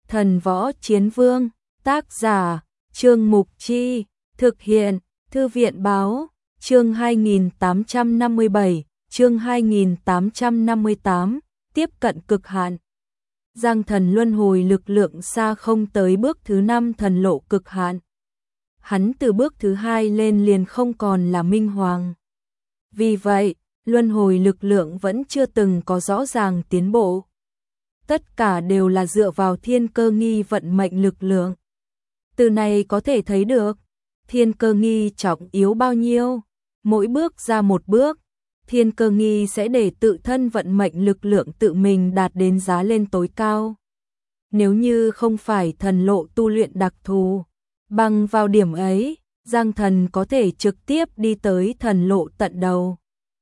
Thần Võ Chiến Vương, tác giả, Trương Mục Chi, thực hiện, Thư viện Báo, chương 2857, chương 2858, tiếp cận cực hạn. Giang thần luân hồi lực lượng xa không tới bước thứ 5 thần lộ cực hạn. Hắn từ bước thứ 2 lên liền không còn là minh hoàng. Vì vậy, luân hồi lực lượng vẫn chưa từng có rõ ràng tiến bộ. Tất cả đều là dựa vào thiên cơ nghi vận mệnh lực lượng. Từ này có thể thấy được, thiên cơ nghi trọng yếu bao nhiêu. Mỗi bước ra một bước, thiên cơ nghi sẽ để tự thân vận mệnh lực lượng tự mình đạt đến giá lên tối cao. Nếu như không phải thần lộ tu luyện đặc thù, bằng vào điểm ấy, Giang thần có thể trực tiếp đi tới thần lộ tận đầu.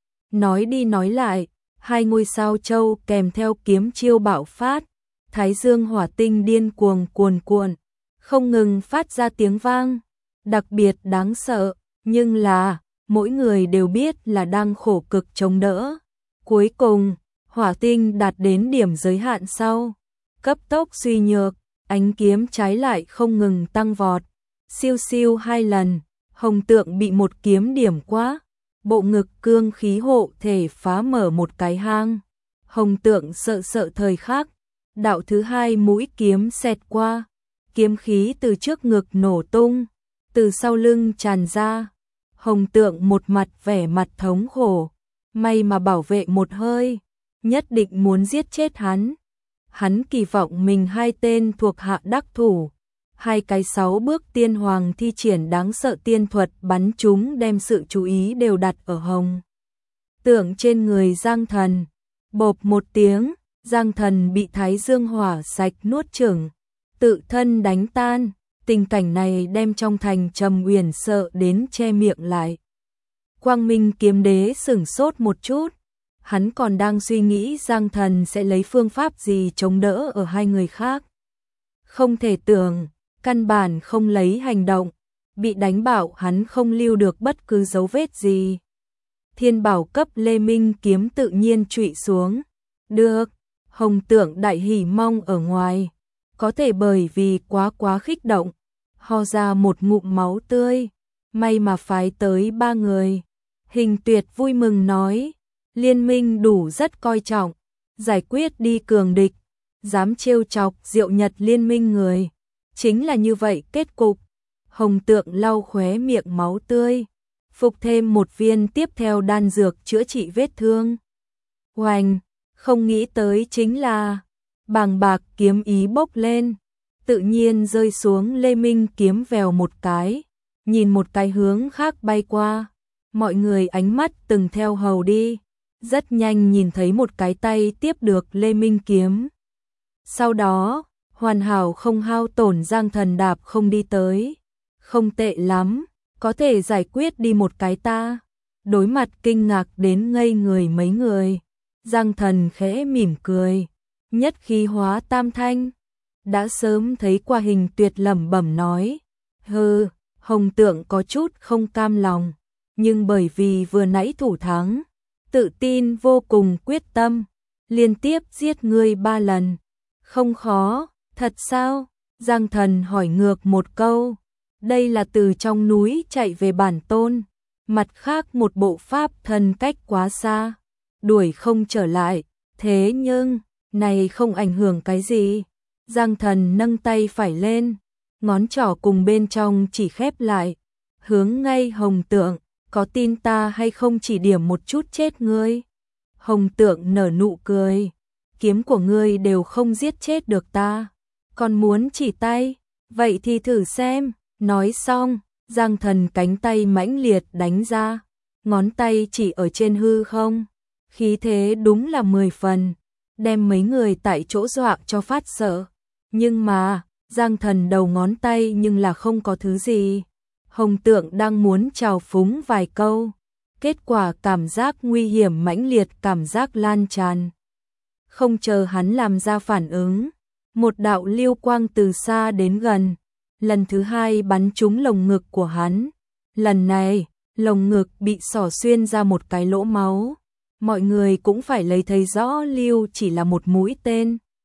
Nói đi nói lại, hai ngôi sao châu kèm theo kiếm chiêu bạo phát, thái dương hỏa tinh điên cuồng cuồn cuộn, không ngừng phát ra tiếng vang, đặc biệt đáng sợ, nhưng là mỗi người đều biết là đang khổ cực chống đỡ. Cuối cùng, hỏa tinh đạt đến điểm giới hạn sau, cấp tốc suy nhược, ánh kiếm trái lại không ngừng tăng vọt, siêu siêu 2 lần, hồng tượng bị một kiếm điểm quá, bộ ngực cương khí hộ thể phá mở một cái hang. Hồng tượng sợ sợ thời khắc, đạo thứ 2 mũi kiếm xẹt qua, kiếm khí từ trước ngực nổ tung, từ sau lưng tràn ra. Hồng tượng một mặt vẻ mặt thống khổ, may mà bảo vệ một hơi, nhất định muốn giết chết hắn. Hắn kỳ vọng mình 2 tên thuộc hạ đắc thủ, 2 cái 6 bước tiên hoàng thi triển đáng sợ tiên thuật bắn chúng đem sự chú ý đều đặt ở hồng tượng trên người Giang thần. Bộp một tiếng, Giang thần bị thái dương hỏa sạch nuốt chửng, tự thân đánh tan. Tình cảnh này đem trong thành Trầm Uyển sợ đến che miệng lại. Quang Minh kiếm đế sửng sốt một chút, hắn còn đang suy nghĩ Giang thần sẽ lấy phương pháp gì chống đỡ ở 2 người khác. Không thể tưởng, căn bản không lấy hành động, bị đánh bảo hắn không lưu được bất cứ dấu vết gì. Thiên bảo cấp Lê Minh kiếm tự nhiên trụy xuống. Được, hồng tượng đại hỉ mong ở ngoài. Có thể bởi vì quá kích động, ho ra một ngụm máu tươi, may mà phái tới 3 người. Hình Tuyệt vui mừng nói, liên minh đủ rất coi trọng, giải quyết đi cường địch, dám trêu chọc Diệu Nhật liên minh người. Chính là như vậy kết cục. Hồng tượng lau khóe miệng máu tươi, phục thêm một viên tiếp theo đan dược chữa trị vết thương. Hoành, không nghĩ tới chính là bàng bạc kiếm ý bốc lên, tự nhiên rơi xuống Lê Minh kiếm vèo một cái, nhìn một cái hướng khác bay qua, mọi người ánh mắt từng theo hầu đi, rất nhanh nhìn thấy một cái tay tiếp được Lê Minh kiếm. Sau đó, hoàn hảo không hao tổn Giang thần đạp không đi tới, không tệ lắm, có thể giải quyết đi một cái ta. Đối mặt kinh ngạc đến ngây người mấy người, Giang thần khẽ mỉm cười. Nhất khí hóa tam thanh, đã sớm thấy qua Hình Tuyệt lẩm bẩm nói, hừ, hồng tượng có chút không cam lòng, nhưng bởi vì vừa nãy thủ thắng, tự tin vô cùng quyết tâm, liên tiếp giết ngươi 3 lần, không khó, thật sao? Giang thần hỏi ngược một câu, đây là từ trong núi chạy về bản tôn, mặt khác một bộ pháp thần cách quá xa, đuổi không trở lại, thế nhưng này không ảnh hưởng cái gì. Giang thần nâng tay phải lên, ngón trỏ cùng bên trong chỉ khép lại, hướng ngay hồng tượng, có tin ta hay không chỉ điểm một chút chết ngươi. Hồng tượng nở nụ cười, kiếm của ngươi đều không giết chết được ta, còn muốn chỉ tay, vậy thì thử xem. Nói xong, Giang thần cánh tay mãnh liệt đánh ra, ngón tay chỉ ở trên hư không, khí thế đúng là 10 phần. Đem mấy người tại chỗ dọa cho phát sợ. Nhưng mà, Giang thần đầu ngón tay nhưng là không có thứ gì. Hồng tượng đang muốn chào phúng vài câu. Kết quả cảm giác nguy hiểm mãnh liệt cảm giác lan tràn. Không chờ hắn làm ra phản ứng, một đạo lưu quang từ xa đến gần. Lần thứ 2 bắn trúng lồng ngực của hắn. Lần này, lồng ngực bị xỏ xuyên ra một cái lỗ máu. Mọi người cũng phải lấy thấy rõ lưu chỉ là một mũi tên.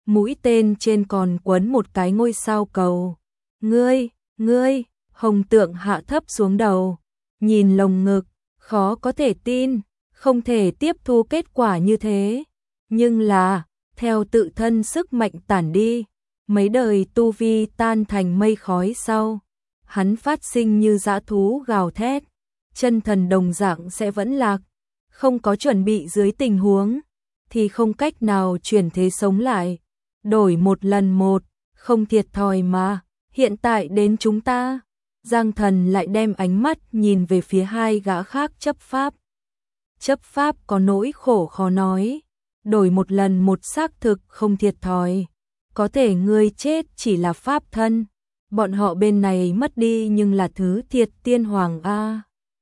mũi tên trên còn quấn một cái ngôi sao cầu. Ngươi, Hồng Tượng hạ thấp xuống đầu, nhìn lồng ngực, khó có thể tin, không thể tiếp thu kết quả như thế. Nhưng là, theo tự thân sức mạnh tản đi, mấy đời tu vi tan thành mây khói sau, hắn phát sinh như dã thú gào thét, chân thần đồng dạng sẽ vẫn lạc, không có chuẩn bị dưới tình huống, thì không cách nào chuyển thế sống lại, đổi một lần một, không thiệt thòi mà, hiện tại đến chúng ta. Giang Thần lại đem ánh mắt nhìn về phía hai gã khác chấp pháp. Chấp pháp có nỗi khổ khó nói, đổi một lần một xác thực không thiệt thòi, có thể ngươi chết chỉ là pháp thân, bọn họ bên này mất đi nhưng là thứ thiệt tiên hoàng a.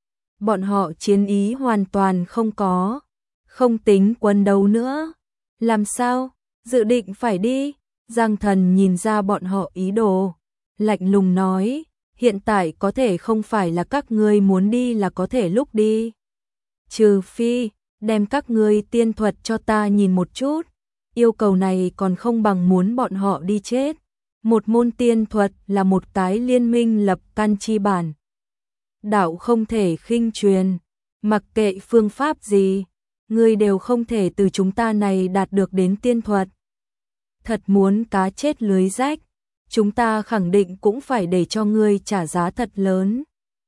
Bọn họ chiến ý hoàn toàn không có, không tính quân đấu nữa. Làm sao? Dự định phải đi? Giang Thần nhìn ra bọn họ ý đồ, lạnh lùng nói, hiện tại có thể không phải là các ngươi muốn đi là có thể lúc đi. Trừ phi, đem các ngươi tiên thuật cho ta nhìn một chút, yêu cầu này còn không bằng muốn bọn họ đi chết. Một môn tiên thuật là một cái liên minh lập căn chi bản. Đạo không thể khinh truyền, mặc kệ phương pháp gì, ngươi đều không thể từ chúng ta này đạt được đến tiên thuật. Thật muốn cá chết lưới rách, chúng ta khẳng định cũng phải để cho ngươi trả giá thật lớn.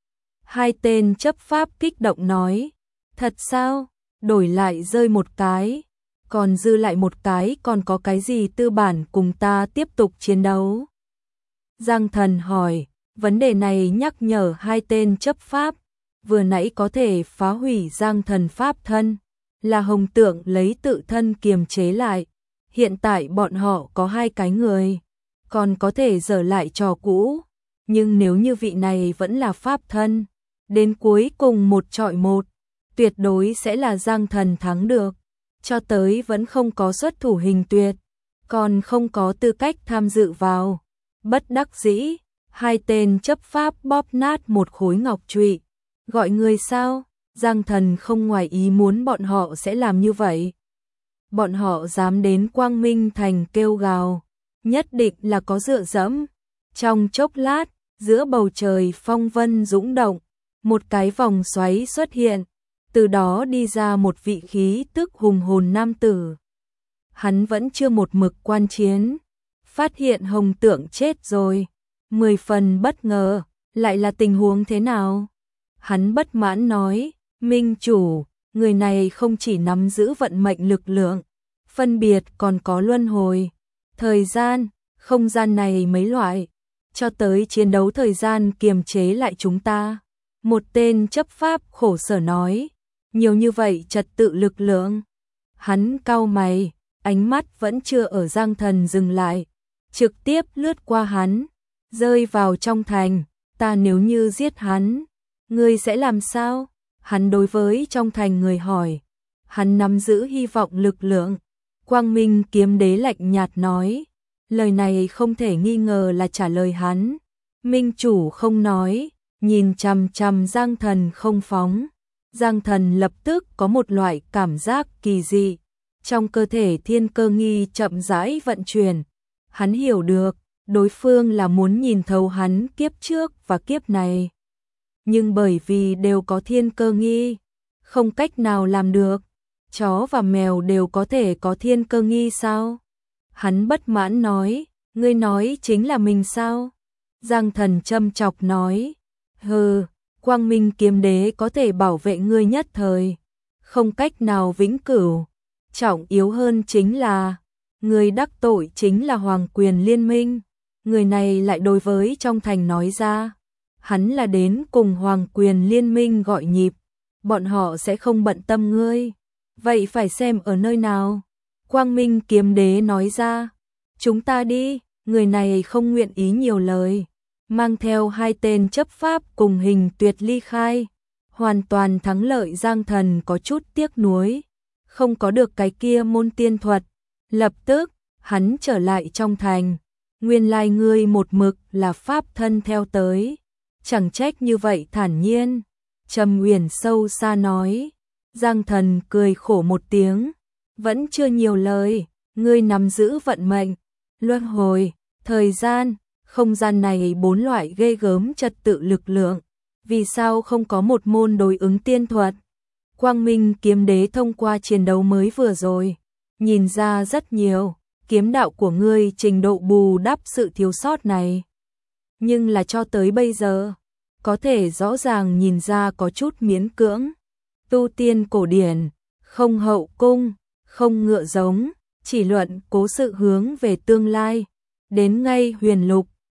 Hai tên chấp pháp kích động nói, thật sao? Đổi lại rơi một cái, còn dư lại một cái còn có cái gì tư bản cùng ta tiếp tục chiến đấu? Giang Thần hỏi, vấn đề này nhắc nhở hai tên chấp pháp, vừa nãy có thể phá hủy Giang Thần pháp thân, là Hồng Tượng lấy tự thân kiềm chế lại, hiện tại bọn họ có hai cái người, còn có thể dở lại trò cũ, nhưng nếu như vị này vẫn là pháp thân, đến cuối cùng một chọi một, tuyệt đối sẽ là Giang Thần thắng được, cho tới vẫn không có xuất thủ hình tuyệt, còn không có tư cách tham dự vào. Bất đắc dĩ, hai tên chấp pháp bóp nát một khối ngọc trụy, gọi người sao? Giang Thần không ngoài ý muốn bọn họ sẽ làm như vậy. Bọn họ dám đến Quang Minh Thành kêu gào, nhất định là có dựa dẫm. Trong chốc lát, giữa bầu trời phong vân dũng động, một cái vòng xoáy xuất hiện, từ đó đi ra một vị khí tức hùng hồn nam tử. Hắn vẫn chưa một mực quan chiến, phát hiện Hồng Tượng chết rồi, 10 phần bất ngờ, lại là tình huống thế nào? Hắn bất mãn nói, Minh chủ, người này không chỉ nắm giữ vận mệnh lực lượng, phân biệt còn có luân hồi, thời gian, không gian này mấy loại, cho tới chiến đấu thời gian kiềm chế lại chúng ta. Một tên chấp pháp khổ sở nói, nhiều như vậy trật tự lực lượng. Hắn cau mày, ánh mắt vẫn chưa ở Giang Thần dừng lại, trực tiếp lướt qua hắn, rơi vào trong thành. Ta nếu như giết hắn, ngươi sẽ làm sao? Hắn đối với trong thành người hỏi. Hắn nắm giữ hy vọng lực lượng. Quang Minh Kiếm Đế lạnh nhạt nói, lời này không thể nghi ngờ là trả lời hắn. Minh chủ không nói, nhìn chằm chằm Giang Thần không phóng. Giang Thần lập tức có một loại cảm giác kỳ dị, trong cơ thể thiên cơ nghi chậm rãi vận chuyển. Hắn hiểu được, đối phương là muốn nhìn thấu hắn kiếp trước và kiếp này. Nhưng bởi vì đều có thiên cơ nghi, không cách nào làm được. Chó và mèo đều có thể có thiên cơ nghi sao? Hắn bất mãn nói, ngươi nói chính là mình sao? Giang Thần châm chọc nói, hừ, Quang Minh Kiếm Đế có thể bảo vệ ngươi nhất thời, không cách nào vĩnh cửu. Trọng yếu hơn chính là, người đắc tội chính là Hoàng Quyền Liên Minh. Người này lại đối với trong thành nói ra, hắn là đến cùng Hoàng Quyền Liên Minh gọi nhịp, bọn họ sẽ không bận tâm ngươi. Vậy phải xem ở nơi nào? Quang Minh Kiếm Đế nói ra, chúng ta đi. Người này không nguyện ý nhiều lời, mang theo hai tên chấp pháp cùng Hình Tuyệt ly khai. Hoàn toàn thắng lợi. Giang Thần có chút tiếc nuối, không có được cái kia môn tiên thuật. Lập tức, hắn trở lại trong thành. Nguyên lai ngươi một mực là pháp thân theo tới, chẳng trách như vậy thản nhiên. Trầm Uyển sâu xa nói. Giang Thần cười khổ một tiếng, vẫn chưa nhiều lời, Ngươi nắm giữ vận mệnh, luân hồi, thời gian, không gian này 4 loại ghê gớm trật tự lực lượng, vì sao không có một môn đối ứng tiên thuật? Quang Minh kiếm đế thông qua chiến đấu mới vừa rồi, nhìn ra rất nhiều, kiếm đạo của ngươi trình độ bù đắp sự thiếu sót này. Nhưng là cho tới bây giờ, có thể rõ ràng nhìn ra có chút miễn cưỡng. Tu tiên cổ điển, không hậu cung, không ngựa giống, chỉ luận cố sự hướng về tương lai. Đến ngay huyền lục,